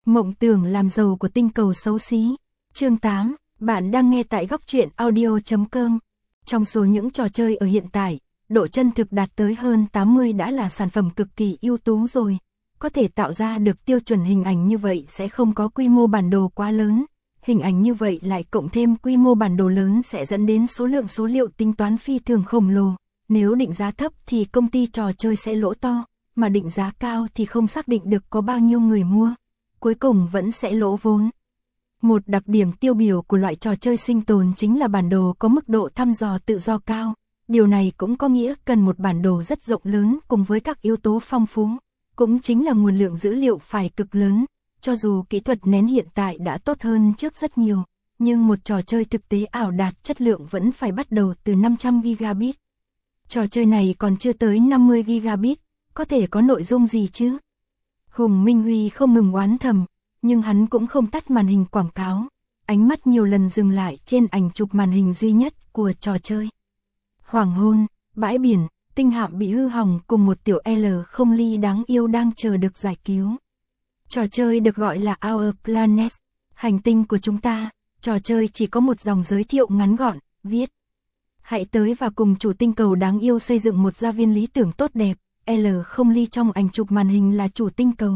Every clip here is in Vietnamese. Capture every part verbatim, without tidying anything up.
Mộng tưởng làm giàu của tinh cầu xấu xí. Chương tám, bạn đang nghe tại góc truyện audio chấm com. Trong số những trò chơi ở hiện tại, độ chân thực đạt tới hơn tám mươi đã là sản phẩm cực kỳ ưu tú rồi. Có thể tạo ra được tiêu chuẩn hình ảnh như vậy sẽ không có quy mô bản đồ quá lớn. Hình ảnh như vậy lại cộng thêm quy mô bản đồ lớn sẽ dẫn đến số lượng số liệu tính toán phi thường khổng lồ. Nếu định giá thấp thì công ty trò chơi sẽ lỗ to, mà định giá cao thì không xác định được có bao nhiêu người mua. Cuối cùng vẫn sẽ lỗ vốn. Một đặc điểm tiêu biểu của loại trò chơi sinh tồn chính là bản đồ có mức độ thăm dò tự do cao. Điều này cũng có nghĩa cần một bản đồ rất rộng lớn cùng với các yếu tố phong phú. Cũng chính là nguồn lượng dữ liệu phải cực lớn. Cho dù kỹ thuật nén hiện tại đã tốt hơn trước rất nhiều, nhưng một trò chơi thực tế ảo đạt chất lượng vẫn phải bắt đầu từ năm trăm gigabit. Trò chơi này còn chưa tới năm mươi gigabit, có thể có nội dung gì chứ? Hùng Minh Huy không ngừng oán thầm, nhưng hắn cũng không tắt màn hình quảng cáo. Ánh mắt nhiều lần dừng lại trên ảnh chụp màn hình duy nhất của trò chơi. Hoàng hôn, bãi biển, tinh hạm bị hư hỏng cùng một tiểu L không ly đáng yêu đang chờ được giải cứu. Trò chơi được gọi là Our Planet, hành tinh của chúng ta. Trò chơi chỉ có một dòng giới thiệu ngắn gọn, viết: hãy tới và cùng chủ tinh cầu đáng yêu xây dựng một gia viên lý tưởng tốt đẹp. L không ly trong ảnh chụp màn hình là chủ tinh cầu.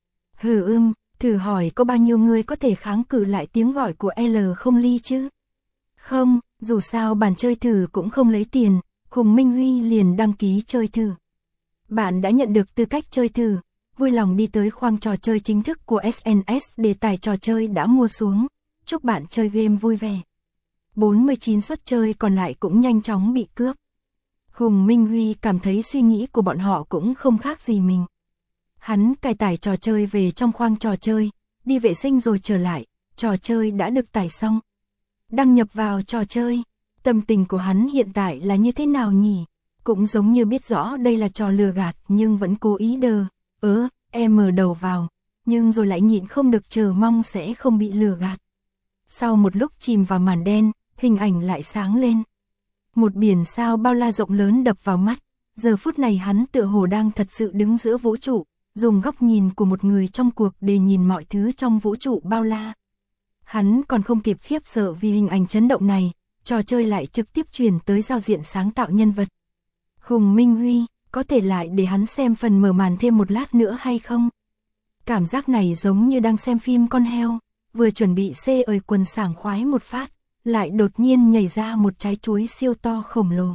Hừ ưm, thử hỏi có bao nhiêu người có thể kháng cự lại tiếng gọi của L không ly chứ? Không, dù sao bản chơi thử cũng không lấy tiền. Hùng Minh Huy liền đăng ký chơi thử. Bạn đã nhận được tư cách chơi thử. Vui lòng đi tới khoang trò chơi chính thức của ét en ét để tải trò chơi đã mua xuống. Chúc bạn chơi game vui vẻ. bốn mươi chín suất chơi còn lại cũng nhanh chóng bị cướp. Hùng Minh Huy cảm thấy suy nghĩ của bọn họ cũng không khác gì mình. Hắn cài tải trò chơi về trong khoang trò chơi, đi vệ sinh rồi trở lại, trò chơi đã được tải xong. Đăng nhập vào trò chơi, tâm tình của hắn hiện tại là như thế nào nhỉ? Cũng giống như biết rõ đây là trò lừa gạt nhưng vẫn cố ý đờ, ớ, em mở đầu vào, nhưng rồi lại nhịn không được chờ mong sẽ không bị lừa gạt. Sau một lúc chìm vào màn đen, hình ảnh lại sáng lên. Một biển sao bao la rộng lớn đập vào mắt, giờ phút này hắn tựa hồ đang thật sự đứng giữa vũ trụ, dùng góc nhìn của một người trong cuộc để nhìn mọi thứ trong vũ trụ bao la. Hắn còn không kịp khiếp sợ vì hình ảnh chấn động này, trò chơi lại trực tiếp truyền tới giao diện sáng tạo nhân vật. Hùng Minh Huy, có thể lại để hắn xem phần mở màn thêm một lát nữa hay không? Cảm giác này giống như đang xem phim con heo, vừa chuẩn bị xê ời quần sảng khoái một phát, lại đột nhiên nhảy ra một trái chuối siêu to khổng lồ.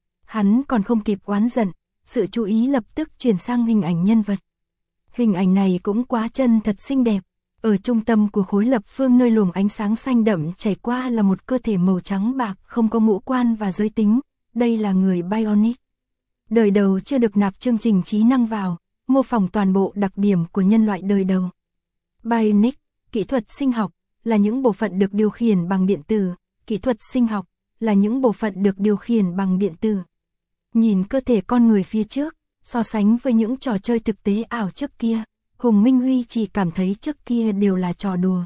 Hắn còn không kịp oán giận, sự chú ý lập tức chuyển sang hình ảnh nhân vật. Hình ảnh này cũng quá chân thật xinh đẹp. Ở trung tâm của khối lập phương nơi luồng ánh sáng xanh đậm chảy qua là một cơ thể màu trắng bạc không có ngũ quan và giới tính. Đây là người Bionic. Đời đầu chưa được nạp chương trình trí năng vào, mô phỏng toàn bộ đặc điểm của nhân loại đời đầu. Bionic, kỹ thuật sinh học, là những bộ phận được điều khiển bằng điện tử. Kỹ thuật sinh học, là những bộ phận được điều khiển bằng điện tử. Nhìn cơ thể con người phía trước, so sánh với những trò chơi thực tế ảo trước kia, Hùng Minh Huy chỉ cảm thấy trước kia đều là trò đùa.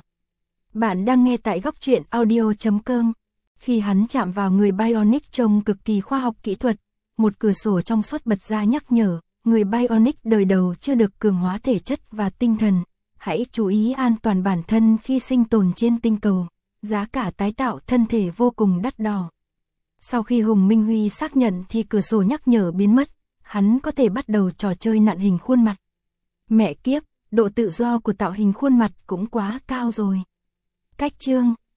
Bạn đang nghe tại góc truyện audio chấm com. Khi hắn chạm vào người Bionic trông cực kỳ khoa học kỹ thuật, một cửa sổ trong suốt bật ra nhắc nhở, người Bionic đời đầu chưa được cường hóa thể chất và tinh thần. Hãy chú ý an toàn bản thân khi sinh tồn trên tinh cầu. Giá cả tái tạo thân thể vô cùng đắt đỏ. Sau khi Hùng Minh Huy xác nhận thì cửa sổ nhắc nhở biến mất, hắn có thể bắt đầu trò chơi nặn hình khuôn mặt. Mẹ kiếp, độ tự do của tạo hình khuôn mặt cũng quá cao rồi. Cách chương